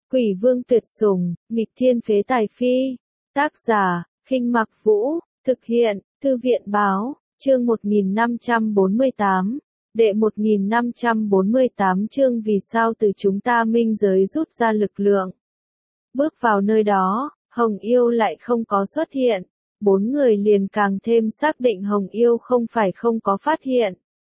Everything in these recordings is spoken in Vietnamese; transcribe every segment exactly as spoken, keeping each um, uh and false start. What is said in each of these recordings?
Quỷ vương tuyệt sủng, nghịch thiên phế tài phi. Tác giả, Khinh Mặc Vũ, thực hiện, Thư viện báo, chương một nghìn năm trăm bốn mươi tám. Đệ một nghìn năm trăm bốn mươi tám chương vì sao từ chúng ta minh giới rút ra lực lượng. Bước vào nơi đó, Hồng Yêu lại không có xuất hiện. Bốn người liền càng thêm xác định Hồng Yêu không phải không có phát hiện,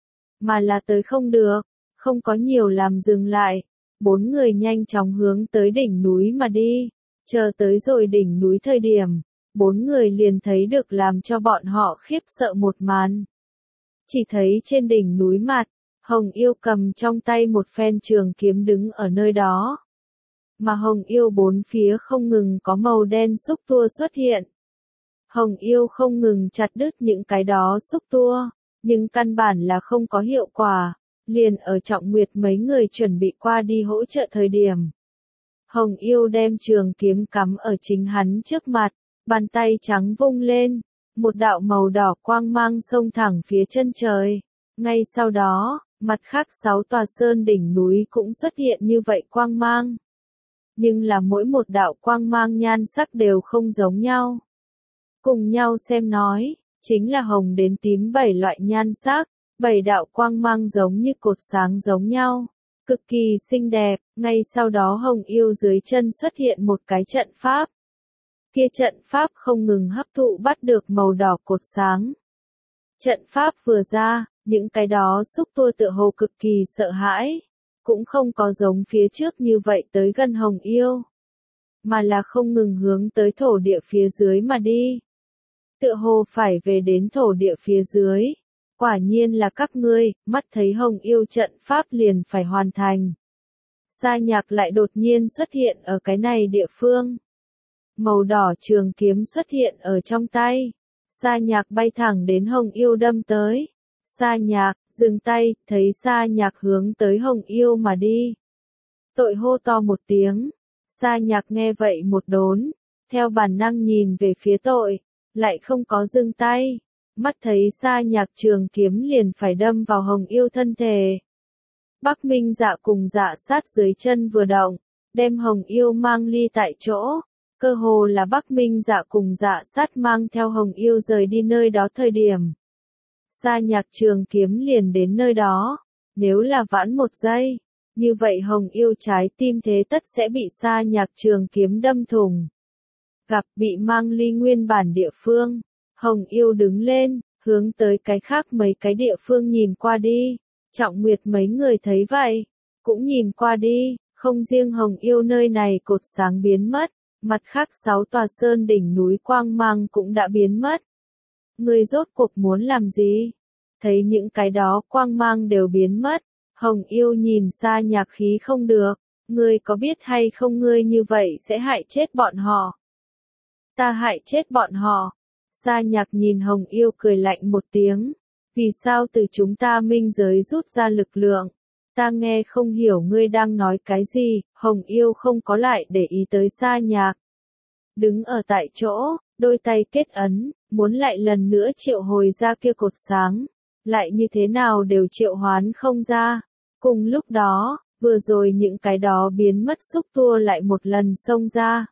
mà là tới không được, không có nhiều làm dừng lại. Bốn người nhanh chóng hướng tới đỉnh núi mà đi. Chờ tới rồi đỉnh núi thời điểm, bốn người liền thấy được làm cho bọn họ khiếp sợ một màn. Chỉ thấy trên đỉnh núi mặt, Hồng Yêu cầm trong tay một phen trường kiếm đứng ở nơi đó. Mà Hồng Yêu bốn phía không ngừng có màu đen xúc tua xuất hiện. Hồng Yêu không ngừng chặt đứt những cái đó xúc tua, nhưng căn bản là không có hiệu quả. Liền ở Trọng Nguyệt mấy người chuẩn bị qua đi hỗ trợ thời điểm. Hồng Yêu đem trường kiếm cắm ở chính hắn trước mặt, bàn tay trắng vung lên, một đạo màu đỏ quang mang xông thẳng phía chân trời. Ngay sau đó, mặt khác sáu tòa sơn đỉnh núi cũng xuất hiện như vậy quang mang. Nhưng là mỗi một đạo quang mang nhan sắc đều không giống nhau. Cùng nhau xem nói, chính là hồng đến tím bảy loại nhan sắc. Bảy đạo quang mang giống như cột sáng giống nhau, cực kỳ xinh đẹp. Ngay sau đó Hồng Yêu dưới chân xuất hiện một cái trận pháp. Kia trận pháp không ngừng hấp thụ bắt được màu đỏ cột sáng. Trận pháp vừa ra, những cái đó xúc tua tựa hồ cực kỳ sợ hãi, cũng không có giống phía trước như vậy tới gần Hồng Yêu, mà là không ngừng hướng tới thổ địa phía dưới mà đi. Tựa hồ phải về đến thổ địa phía dưới. Quả nhiên là các ngươi, mắt thấy Hồng Yêu trận pháp liền phải hoàn thành. Sa Nhạc lại đột nhiên xuất hiện ở cái này địa phương. Màu đỏ trường kiếm xuất hiện ở trong tay. Sa Nhạc bay thẳng đến Hồng Yêu đâm tới. Sa Nhạc, dừng tay, thấy Sa Nhạc hướng tới Hồng Yêu mà đi. Tội hô to một tiếng. Sa Nhạc nghe vậy một đốn, theo bản năng nhìn về phía tội, lại không có dừng tay. Mắt thấy Sa Nhạc trường kiếm liền phải đâm vào Hồng Yêu thân thể. Bắc Minh Dạ cùng Dạ Sát dưới chân vừa động, đem Hồng Yêu mang ly tại chỗ. Cơ hồ là Bắc Minh Dạ cùng Dạ Sát mang theo Hồng Yêu rời đi nơi đó thời điểm. Sa Nhạc trường kiếm liền đến nơi đó. Nếu là vãn một giây, như vậy Hồng Yêu trái tim thế tất sẽ bị Sa Nhạc trường kiếm đâm thủng. Gặp bị mang ly nguyên bản địa phương. Hồng Yêu đứng lên, hướng tới cái khác mấy cái địa phương nhìn qua đi. Trọng Nguyệt mấy người thấy vậy, cũng nhìn qua đi, không riêng Hồng Yêu nơi này cột sáng biến mất, mặt khác sáu tòa sơn đỉnh núi quang mang cũng đã biến mất. Ngươi rốt cuộc muốn làm gì? Thấy những cái đó quang mang đều biến mất, Hồng Yêu nhìn Sa Nhạc khí không được, ngươi có biết hay không ngươi như vậy sẽ hại chết bọn họ. Ta hại chết bọn họ. Sa Nhạc nhìn Hồng Yêu cười lạnh một tiếng. Vì sao từ chúng ta minh giới rút ra lực lượng? Ta nghe không hiểu ngươi đang nói cái gì. Hồng Yêu không có lại để ý tới Sa Nhạc. Đứng ở tại chỗ, đôi tay kết ấn, muốn lại lần nữa triệu hồi ra kia cột sáng. Lại như thế nào đều triệu hoán không ra. Cùng lúc đó, vừa rồi những cái đó biến mất xúc tua lại một lần xông ra.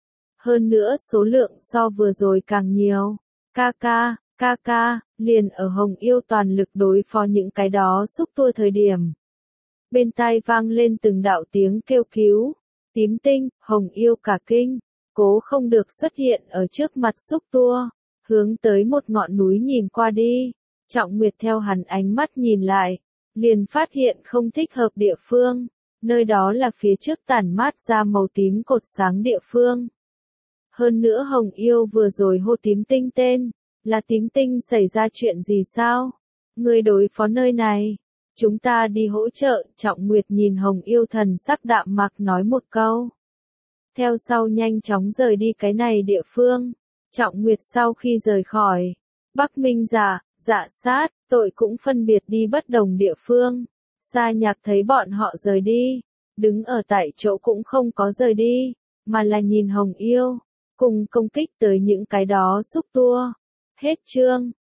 Hơn nữa số lượng so vừa rồi càng nhiều. Ca ca, ca ca, liền ở Hồng Yêu toàn lực đối phó những cái đó xúc tua thời điểm. Bên tai vang lên từng đạo tiếng kêu cứu. Tím Tinh, Hồng Yêu cả kinh, cố không được xuất hiện ở trước mặt xúc tua, hướng tới một ngọn núi nhìn qua đi. Trọng Nguyệt theo hắn ánh mắt nhìn lại, liền phát hiện không thích hợp địa phương. Nơi đó là phía trước tản mát ra màu tím cột sáng địa phương. Hơn nữa Hồng Yêu vừa rồi hô Tím Tinh tên, là Tím Tinh xảy ra chuyện gì sao? Người đối phó nơi này, chúng ta đi hỗ trợ. Trọng Nguyệt nhìn Hồng Yêu thần sắc đạm mạc nói một câu. Theo sau nhanh chóng rời đi cái này địa phương. Trọng Nguyệt sau khi rời khỏi, Bắc Minh Dạ, Dạ Sát, Tội cũng phân biệt đi bất đồng địa phương. Sa Nhạc thấy bọn họ rời đi, đứng ở tại chỗ cũng không có rời đi, mà là nhìn Hồng Yêu, cùng công kích tới những cái đó xúc tua. Hết chương.